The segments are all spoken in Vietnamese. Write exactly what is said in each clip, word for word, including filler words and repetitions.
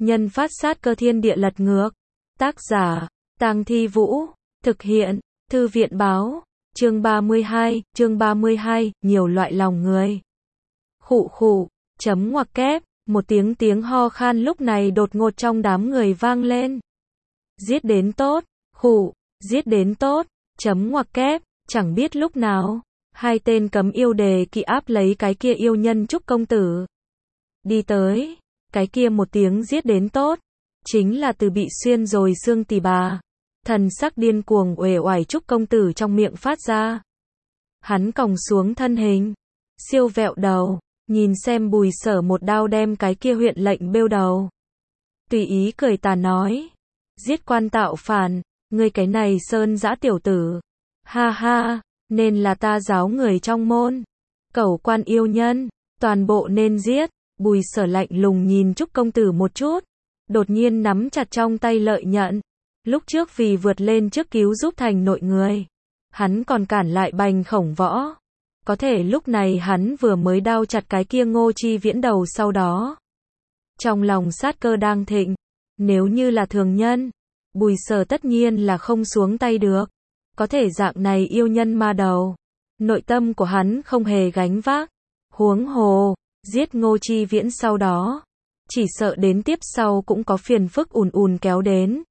Nhân phát sát cơ thiên địa lật ngược. Tác giả, Tang Thi Vũ. Thực hiện, Thư viện báo. Chương ba mươi hai, chương ba mươi hai, nhiều loại lòng người. Khụ khụ, chấm ngoặc kép, một tiếng tiếng ho khan lúc này đột ngột trong đám người vang lên. Giết đến tốt, khụ, giết đến tốt, chấm ngoặc kép, chẳng biết lúc nào, hai tên cấm yêu đề kỵ áp lấy cái kia yêu nhân Trúc công tử. Đi tới, cái kia một tiếng giết đến tốt, chính là từ bị xuyên rồi xương tỳ bà. Thần sắc điên cuồng uể oải Trúc công tử trong miệng phát ra. Hắn còng xuống thân hình, siêu vẹo đầu, nhìn xem Bùi Sở một đao đem cái kia huyện lệnh bêu đầu. Tùy ý cười tà nói, giết quan tạo phản, ngươi cái này sơn dã tiểu tử. Ha ha, nên là ta giáo người trong môn. Cẩu quan yêu nhân, toàn bộ nên giết. Bùi Sở lạnh lùng nhìn Trúc công tử một chút, đột nhiên nắm chặt trong tay lợi nhận. Lúc trước vì vượt lên trước cứu giúp thành nội người, hắn còn cản lại Bành Khổng Võ. Có thể lúc này hắn vừa mới đao chặt cái kia Ngô Chi Viễn đầu sau đó. Trong lòng sát cơ đang thịnh, nếu như là thường nhân, Bùi Sở tất nhiên là không xuống tay được. Có thể dạng này yêu nhân ma đầu, nội tâm của hắn không hề gánh vác. Huống hồ, giết Ngô Chi Viễn sau đó, chỉ sợ đến tiếp sau cũng có phiền phức ùn ùn kéo đến.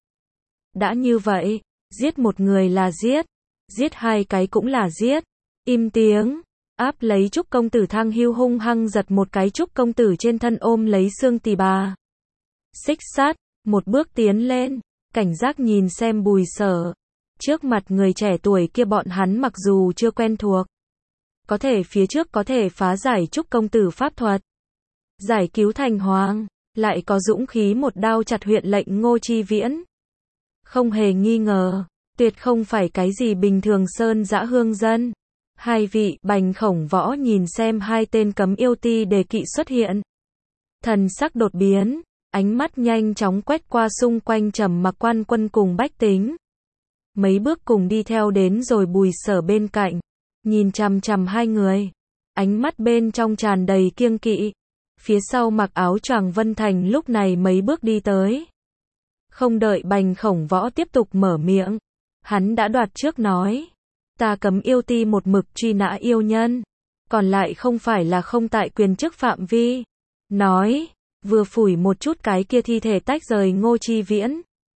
Đã như vậy, giết một người là giết, giết hai cái cũng là giết. Im tiếng, áp lấy Trúc công tử Thang Hưu hung hăng giật một cái Trúc công tử trên thân ôm lấy xương tỳ bà. Xích sát, một bước tiến lên, cảnh giác nhìn xem Bùi Sở. Trước mặt người trẻ tuổi kia bọn hắn mặc dù chưa quen thuộc, có thể phía trước có thể phá giải Trúc công tử pháp thuật, giải cứu thành hoàng, lại có dũng khí một đao chặt huyện lệnh Ngô Chi Viễn. Không hề nghi ngờ, tuyệt không phải cái gì bình thường sơn dã hương dân. Hai vị Bành Khổng Võ nhìn xem hai tên cấm yêu ti đề kỵ xuất hiện. Thần sắc đột biến, ánh mắt nhanh chóng quét qua xung quanh trầm mặc quan quân cùng bách tính. Mấy bước cùng đi theo đến rồi Bùi Sở bên cạnh, nhìn chằm chằm hai người. Ánh mắt bên trong tràn đầy kiêng kỵ. Phía sau mặc áo choàng Vân Thành lúc này mấy bước đi tới. Không đợi Bành Khổng Võ tiếp tục mở miệng, hắn đã đoạt trước nói. Ta cấm yêu ti một mực truy nã yêu nhân, còn lại không phải là không tại quyền chức phạm vi. Nói, vừa phủi một chút cái kia thi thể tách rời Ngô Chi Viễn.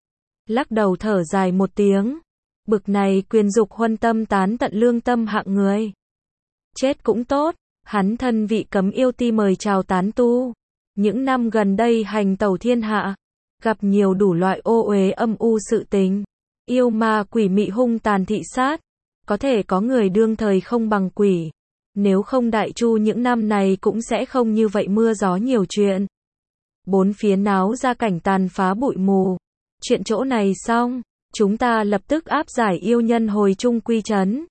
Lắc đầu thở dài một tiếng, bực này quyền dục huân tâm tán tận lương tâm hạng người. Chết cũng tốt, hắn thân vị cấm yêu ti mời chào tán tu. Những năm gần đây hành tẩu thiên hạ, gặp nhiều đủ loại ô uế âm u sự tình, yêu ma quỷ mị hung tàn thị sát. Có thể có người đương thời không bằng quỷ. Nếu không Đại Chu những năm này cũng sẽ không như vậy mưa gió nhiều chuyện. Bốn phía náo ra cảnh tàn phá bụi mù. Chuyện chỗ này xong, chúng ta lập tức áp giải yêu nhân hồi trung quy trấn.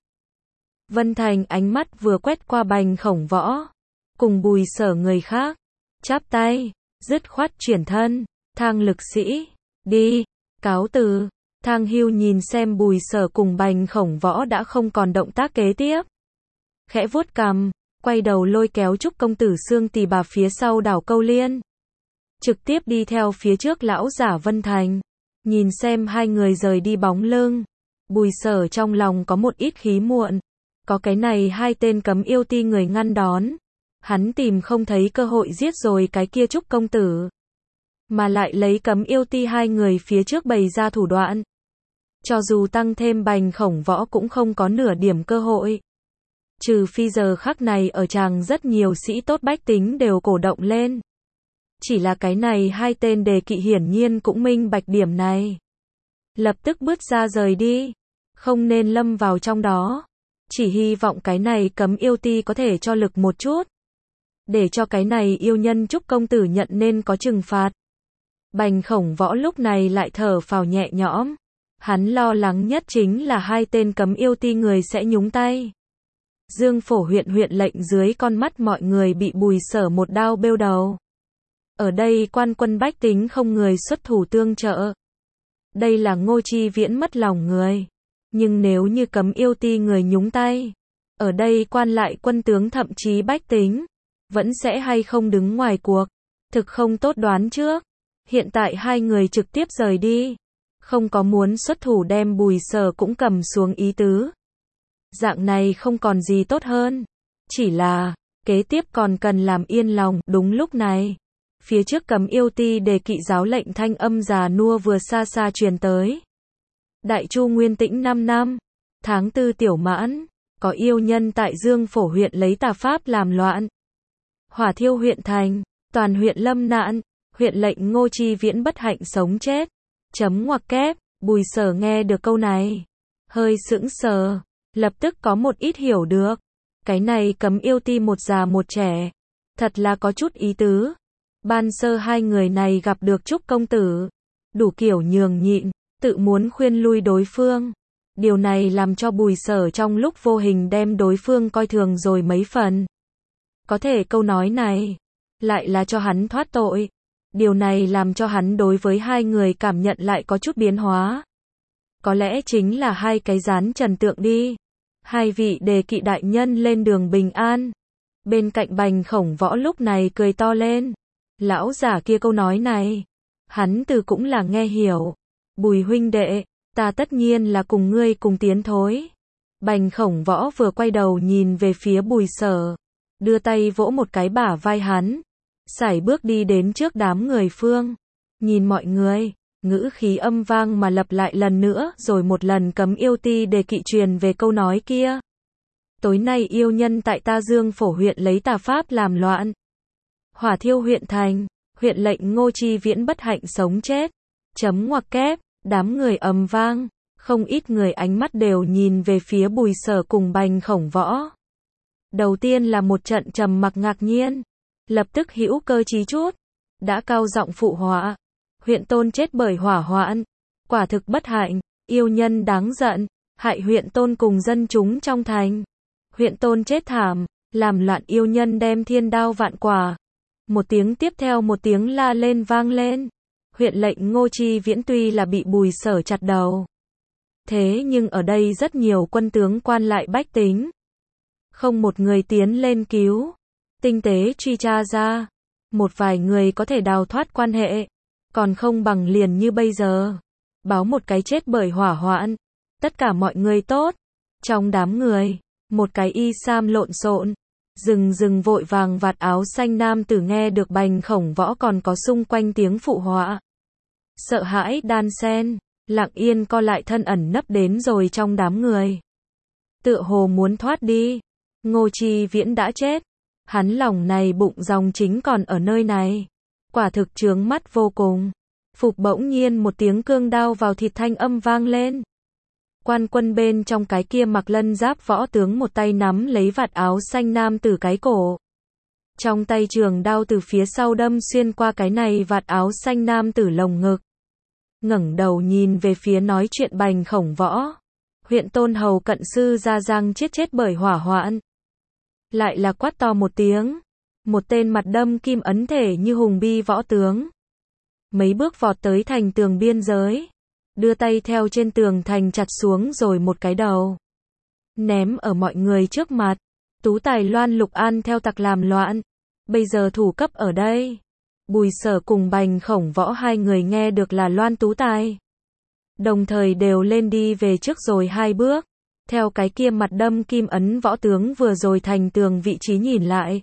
Vân Thành ánh mắt vừa quét qua Bành Khổng Võ, cùng Bùi Sở người khác, chắp tay, dứt khoát chuyển thân, Thang lực sĩ, đi, cáo từ. Thang Hưu nhìn xem Bùi Sở cùng Bành Khổng Võ đã không còn động tác kế tiếp. Khẽ vuốt cằm, quay đầu lôi kéo Trúc công tử xương tỳ bà phía sau đảo Câu Liên. Trực tiếp đi theo phía trước lão giả Vân Thành. Nhìn xem hai người rời đi bóng lưng. Bùi Sở trong lòng có một ít khí muộn. Có cái này hai tên cấm yêu ti người ngăn đón. Hắn tìm không thấy cơ hội giết rồi cái kia Trúc công tử. Mà lại lấy cấm yêu ti hai người phía trước bày ra thủ đoạn. Cho dù tăng thêm Bành Khổng Võ cũng không có nửa điểm cơ hội. Trừ phi giờ khắc này ở tràng rất nhiều sĩ tốt bách tính đều cổ động lên. Chỉ là cái này hai tên đề kỵ hiển nhiên cũng minh bạch điểm này. Lập tức bước ra rời đi. Không nên lâm vào trong đó. Chỉ hy vọng cái này cấm yêu ti có thể cho lực một chút. Để cho cái này yêu nhân Trúc công tử nhận nên có trừng phạt. Bành Khổng Võ lúc này lại thở phào nhẹ nhõm. Hắn lo lắng nhất chính là hai tên cấm yêu ti người sẽ nhúng tay. Dương Phổ huyện huyện lệnh dưới con mắt mọi người bị Bùi Sở một đao bêu đầu. Ở đây quan quân bách tính không người xuất thủ tương trợ. Đây là Ngô Chi Viễn mất lòng người. Nhưng nếu như cấm yêu ti người nhúng tay, ở đây quan lại quân tướng thậm chí bách tính, vẫn sẽ hay không đứng ngoài cuộc. Thực không tốt đoán trước. Hiện tại hai người trực tiếp rời đi. Không có muốn xuất thủ đem Bùi Sở cũng cầm xuống ý tứ. Dạng này không còn gì tốt hơn. Chỉ là, kế tiếp còn cần làm yên lòng. Đúng lúc này, phía trước Cấm Yêu Ti đề kỵ giáo lệnh thanh âm già nua vừa xa xa truyền tới. Đại Chu Nguyên Tĩnh năm năm, tháng tư tiểu mãn, có yêu nhân tại Dương Phổ huyện lấy tà pháp làm loạn. Hỏa thiêu huyện thành, toàn huyện lâm nạn, huyện lệnh Ngô Chi Viễn bất hạnh sống chết. Chấm ngoặc kép, Bùi Sở nghe được câu này, hơi sững sờ, lập tức có một ít hiểu được. Cái này Cấm Yêu Ti một già một trẻ, thật là có chút ý tứ. Ban sơ hai người này gặp được Trúc công tử, đủ kiểu nhường nhịn, tự muốn khuyên lui đối phương. Điều này làm cho Bùi Sở trong lúc vô hình đem đối phương coi thường rồi mấy phần. Có thể câu nói này, lại là cho hắn thoát tội. Điều này làm cho hắn đối với hai người cảm nhận lại có chút biến hóa. Có lẽ chính là hai cái gián trần tượng đi. Hai vị đề kỵ đại nhân lên đường bình an. Bên cạnh Bành Khổng Võ lúc này cười to lên. Lão giả kia câu nói này, hắn từ cũng là nghe hiểu. Bùi huynh đệ, ta tất nhiên là cùng ngươi cùng tiến thối. Bành Khổng Võ vừa quay đầu nhìn về phía Bùi Sở, đưa tay vỗ một cái bả vai hắn, sải bước đi đến trước đám người phương. Nhìn mọi người, ngữ khí âm vang mà lặp lại lần nữa rồi một lần Cấm Yêu Ti đề kỵ truyền về câu nói kia. Tối nay yêu nhân tại ta Dương Phổ huyện lấy tà pháp làm loạn. Hỏa thiêu huyện thành, huyện lệnh Ngô Chi Viễn bất hạnh sống chết. Chấm ngoặc kép, đám người ầm vang, không ít người ánh mắt đều nhìn về phía Bùi Sở cùng Bành Khổng Võ. Đầu tiên là một trận trầm mặc ngạc nhiên, lập tức hữu cơ trí chút, đã cao giọng phụ họa. Huyện Tôn chết bởi hỏa hoạn, quả thực bất hạnh, yêu nhân đáng giận, hại huyện Tôn cùng dân chúng trong thành. Huyện Tôn chết thảm, làm loạn yêu nhân đem thiên đao vạn quả. Một tiếng tiếp theo một tiếng la lên vang lên. Huyện lệnh Ngô Chi Viễn tuy là bị Bùi Sở chặt đầu, thế nhưng ở đây rất nhiều quân tướng quan lại bách tính, không một người tiến lên cứu, tinh tế truy tra ra, một vài người có thể đào thoát quan hệ, còn không bằng liền như bây giờ, báo một cái chết bởi hỏa hoạn. Tất cả mọi người tốt. Trong đám người, một cái y sam lộn xộn, rừng rừng vội vàng vạt áo xanh nam tử nghe được Bành Khổng Võ còn có xung quanh tiếng phụ họa, sợ hãi đan sen, lặng yên co lại thân ẩn nấp đến rồi trong đám người. Tựa hồ muốn thoát đi. Ngô Chi Viễn đã chết. Hắn lòng này bụng dòng chính còn ở nơi này. Quả thực chướng mắt vô cùng. Phục bỗng nhiên một tiếng cương đao vào thịt thanh âm vang lên. Quan quân bên trong cái kia mặc lân giáp võ tướng một tay nắm lấy vạt áo xanh nam tử cái cổ. Trong tay trường đao từ phía sau đâm xuyên qua cái này vạt áo xanh nam tử lồng ngực. Ngẩng đầu nhìn về phía nói chuyện Bành Khổng Võ. Huyện Tôn hầu cận sư Gia Giang chết chết bởi hỏa hoạn. Lại là quát to một tiếng. Một tên mặt đâm kim ấn thể như hùng bi võ tướng. Mấy bước vọt tới thành tường biên giới. Đưa tay theo trên tường thành chặt xuống rồi một cái đầu. Ném ở mọi người trước mặt. Tú Tài Loan Lục An theo tặc làm loạn. Bây giờ thủ cấp ở đây. Bùi Sở cùng Bành Khổng Võ hai người nghe được là Loan Tú Tài. Đồng thời đều lên đi về trước rồi hai bước. Theo cái kia mặt đâm kim ấn võ tướng vừa rồi thành tường vị trí nhìn lại.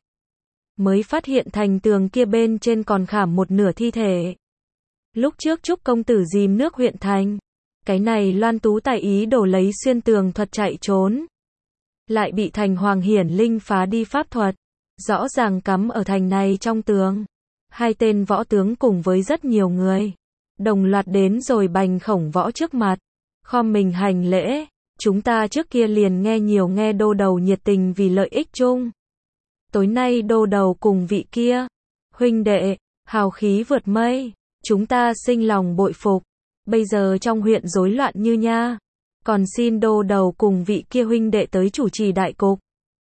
Mới phát hiện thành tường kia bên trên còn khảm một nửa thi thể. Lúc trước Trúc công tử dìm nước huyện thành. Cái này Loan Tú Tài ý đổ lấy xuyên tường thuật chạy trốn. Lại bị thành Hoàng Hiển Linh phá đi pháp thuật. Rõ ràng cắm ở thành này trong tường. Hai tên võ tướng cùng với rất nhiều người. Đồng loạt đến rồi Bành Khổng Võ trước mặt. Khom mình hành lễ. Chúng ta trước kia liền nghe nhiều nghe đô đầu nhiệt tình vì lợi ích chung. Tối nay đô đầu cùng vị kia. Huynh đệ, hào khí vượt mây. Chúng ta sinh lòng bội phục. Bây giờ trong huyện rối loạn như nha. Còn xin đô đầu cùng vị kia huynh đệ tới chủ trì đại cục.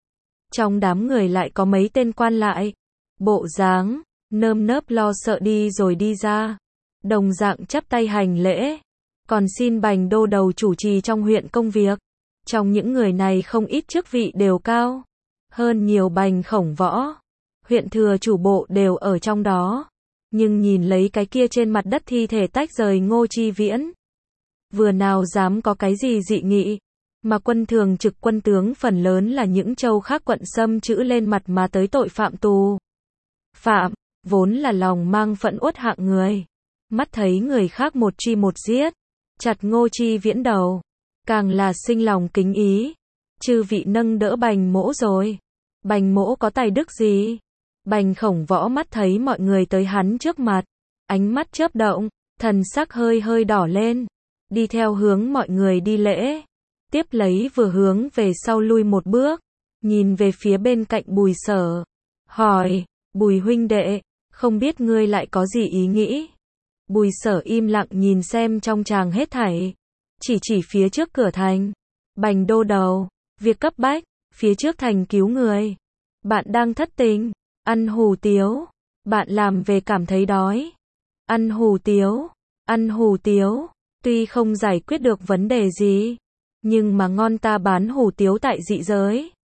Trong đám người lại có mấy tên quan lại. Bộ dáng, nơm nớp lo sợ đi rồi đi ra. Đồng dạng chắp tay hành lễ. Còn xin Bành đô đầu chủ trì trong huyện công việc. Trong những người này không ít chức vị đều cao. Hơn nhiều Bành Khổng Võ. Huyện thừa chủ bộ đều ở trong đó. Nhưng nhìn lấy cái kia trên mặt đất thi thể tách rời Ngô Chi Viễn, vừa nào dám có cái gì dị nghị, mà quân thường trực quân tướng phần lớn là những châu khác quận xâm chữ lên mặt mà tới tội phạm tù. Phạm, vốn là lòng mang phẫn uất hạng người, mắt thấy người khác một truy một giết, chặt Ngô Chi Viễn đầu, càng là sinh lòng kính ý. Chư vị nâng đỡ Bành Mỗ rồi. Bành Mỗ có tài đức gì? Bành Khổng Võ mắt thấy mọi người tới hắn trước mặt, ánh mắt chớp động, thần sắc hơi hơi đỏ lên, đi theo hướng mọi người đi lễ, tiếp lấy vừa hướng về sau lui một bước, nhìn về phía bên cạnh Bùi Sở, hỏi, Bùi huynh đệ, không biết ngươi lại có gì ý nghĩ? Bùi Sở im lặng nhìn xem trong tràng hết thảy, chỉ chỉ phía trước cửa thành. Bành đô đầu, việc cấp bách, phía trước thành cứu người. Bạn đang thất tình, ăn hủ tiếu, bạn làm về cảm thấy đói. Ăn hủ tiếu, ăn hủ tiếu, tuy không giải quyết được vấn đề gì, nhưng mà ngon, ta bán hủ tiếu tại dị giới.